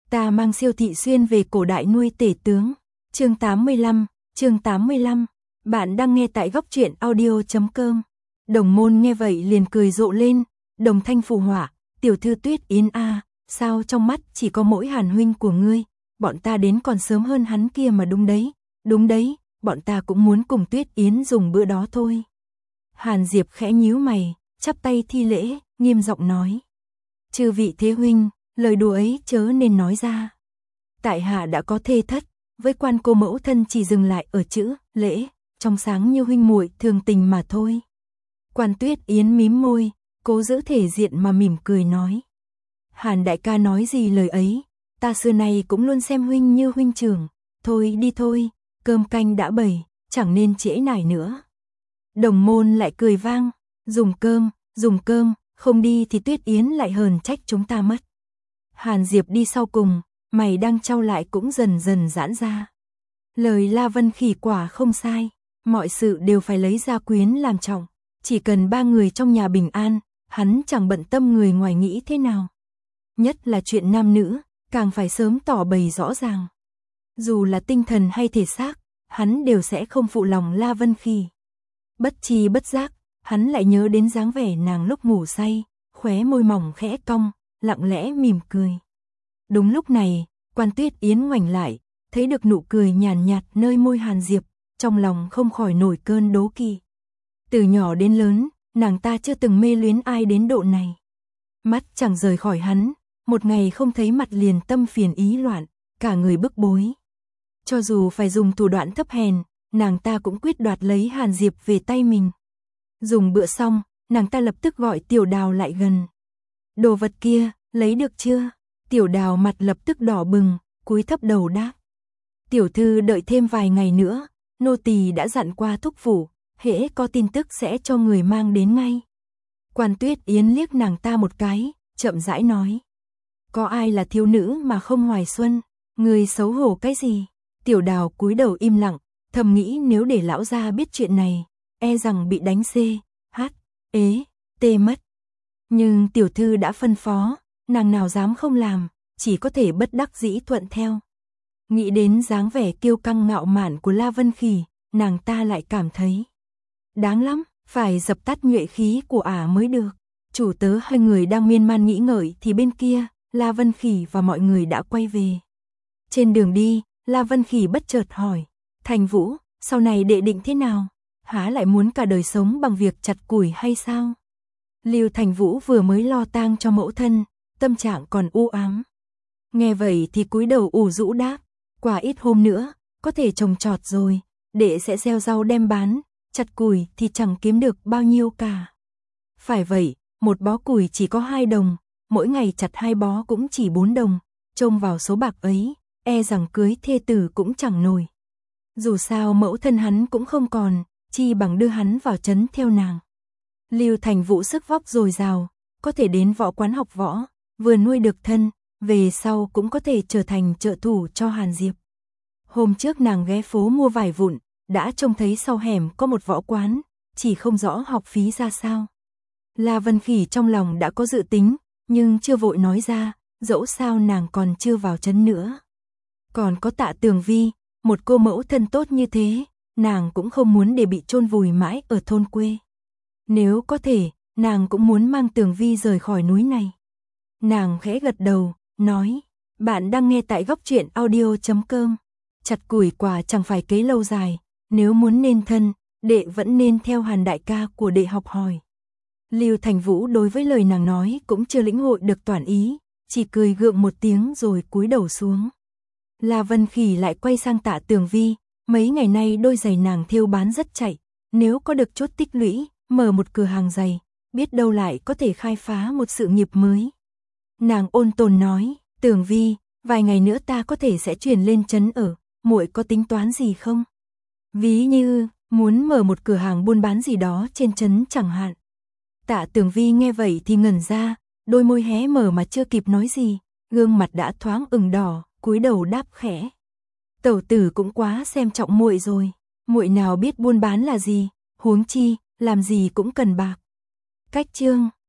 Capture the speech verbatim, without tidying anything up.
Ta mang Siêu thị xuyên về cổ đại nuôi tể tướng. Chương tám mươi lăm, chương tám mươi lăm. Bạn đang nghe tại góc truyện audio chấm com. Đồng Môn nghe vậy liền cười rộ lên, đồng thanh phù họa, tiểu thư Tuyết Yến a, sao trong mắt chỉ có mỗi Hàn huynh của ngươi, bọn ta đến còn sớm hơn hắn kia mà đúng đấy, đúng đấy, bọn ta cũng muốn cùng Tuyết Yến dùng bữa đó thôi. Hàn Diệp khẽ nhíu mày, chắp tay thi lễ, nghiêm giọng nói. Chư vị thế huynh, lời đùa ấy chớ nên nói ra. Tại hạ đã có thê thất, với quan cô mẫu thân chỉ dừng lại ở chữ lễ, trong sáng như huynh muội thường tình mà thôi. Quan Tuyết Yến mím môi, cố giữ thể diện mà mỉm cười nói. Hàn đại ca nói gì lời ấy, ta xưa nay cũng luôn xem huynh như huynh trưởng, thôi đi thôi, cơm canh đã bày, chẳng nên trễ nải nữa. Đồng Môn lại cười vang, dùng cơm, dùng cơm, không đi thì Tuyết Yến lại hờn trách chúng ta mất. Hàn Diệp đi sau cùng, mày đang trao lại cũng dần dần giãn ra. Lời La Vân Khỉ quả không sai, mọi sự đều phải lấy gia quyến làm trọng, chỉ cần ba người trong nhà bình an, hắn chẳng bận tâm người ngoài nghĩ thế nào. Nhất là chuyện nam nữ, càng phải sớm tỏ bày rõ ràng. Dù là tinh thần hay thể xác, hắn đều sẽ không phụ lòng La Vân Khỉ. Bất chi bất giác, hắn lại nhớ đến dáng vẻ nàng lúc ngủ say, khóe môi mỏng khẽ cong, lặng lẽ mỉm cười. Đúng lúc này, Quan Tuyết Yến ngoảnh lại, thấy được nụ cười nhàn nhạt nơi môi Hàn Diệp, trong lòng không khỏi nổi cơn đố kỵ. Từ nhỏ đến lớn, nàng ta chưa từng mê luyến ai đến độ này. Mắt chẳng rời khỏi hắn, một ngày không thấy mặt liền tâm phiền ý loạn, cả người bức bối. Cho dù phải dùng thủ đoạn thấp hèn, nàng ta cũng quyết đoạt lấy Hàn Diệp về tay mình. Dùng bữa xong, nàng ta lập tức gọi Tiểu Đào lại gần. Đồ vật kia, lấy được chưa? Tiểu Đào mặt lập tức đỏ bừng, cúi thấp đầu đáp. Tiểu thư đợi thêm vài ngày nữa, nô tỳ đã dặn qua thúc phủ, hễ có tin tức sẽ cho người mang đến ngay. Quan Tuyết Yến liếc nàng ta một cái, chậm rãi nói. Có ai là thiếu nữ mà không hoài xuân, người xấu hổ cái gì? Tiểu Đào cúi đầu im lặng, thầm nghĩ nếu để lão gia biết chuyện này, e rằng bị đánh xê, hát, ế, tê mất. Nhưng tiểu thư đã phân phó, nàng nào dám không làm, chỉ có thể bất đắc dĩ thuận theo. Nghĩ đến dáng vẻ kiêu căng ngạo mạn của La Vân Khỉ, nàng ta lại cảm thấy đáng lắm, phải dập tắt nhuệ khí của ả mới được. Chủ tớ hai người đang miên man nghĩ ngợi thì bên kia, La Vân Khỉ và mọi người đã quay về. Trên đường đi, La Vân Khỉ bất chợt hỏi, Thành Vũ, sau này đệ định thế nào? Há lại muốn cả đời sống bằng việc chặt củi hay sao? Lưu Thành Vũ vừa mới lo tang cho mẫu thân, tâm trạng còn u ám. Nghe vậy thì cúi đầu ủ rũ đáp, qua ít hôm nữa, có thể trồng trọt rồi, đệ sẽ gieo rau đem bán, chặt củi thì chẳng kiếm được bao nhiêu cả. Phải vậy, một bó củi chỉ có hai đồng, mỗi ngày chặt hai bó cũng chỉ bốn đồng, trông vào số bạc ấy, e rằng cưới thê tử cũng chẳng nổi. Dù sao mẫu thân hắn cũng không còn, chi bằng đưa hắn vào trấn theo nàng. Lưu Thành Vũ sức vóc dồi dào, có thể đến võ quán học võ, vừa nuôi được thân, về sau cũng có thể trở thành trợ thủ cho Hàn Diệp. Hôm trước nàng ghé phố mua vải vụn, đã trông thấy sau hẻm có một võ quán, chỉ không rõ học phí ra sao. La Vân Khỉ trong lòng đã có dự tính, nhưng chưa vội nói ra, dẫu sao nàng còn chưa vào trấn nữa. Còn có Tạ Tường Vi, một cô mẫu thân tốt như thế, nàng cũng không muốn để bị chôn vùi mãi ở thôn quê. Nếu có thể, nàng cũng muốn mang Tường Vi rời khỏi núi này. Nàng khẽ gật đầu, nói, bạn đang nghe tại góc truyện audio chấm com. Chặt củi quả chẳng phải kế lâu dài, nếu muốn nên thân, đệ vẫn nên theo Hàn đại ca của đệ học hỏi. Lưu Thành Vũ đối với lời nàng nói cũng chưa lĩnh hội được toàn ý, chỉ cười gượng một tiếng rồi cúi đầu xuống. La Vân Khỉ lại quay sang Tạ Tường Vi, mấy ngày nay đôi giày nàng thêu bán rất chạy, nếu có được chút tích lũy, mở một cửa hàng giày, biết đâu lại có thể khai phá một sự nghiệp mới. Nàng ôn tồn nói, Tường Vi, vài ngày nữa ta có thể sẽ chuyển lên trấn ở, muội có tính toán gì không? Ví như, muốn mở một cửa hàng buôn bán gì đó trên trấn chẳng hạn. Tạ Tường Vi nghe vậy thì ngẩn ra, đôi môi hé mở mà chưa kịp nói gì, gương mặt đã thoáng ửng đỏ, cúi đầu đáp khẽ. Tẩu tử cũng quá xem trọng muội rồi, muội nào biết buôn bán là gì, huống chi, làm gì cũng cần bạc. Cách chương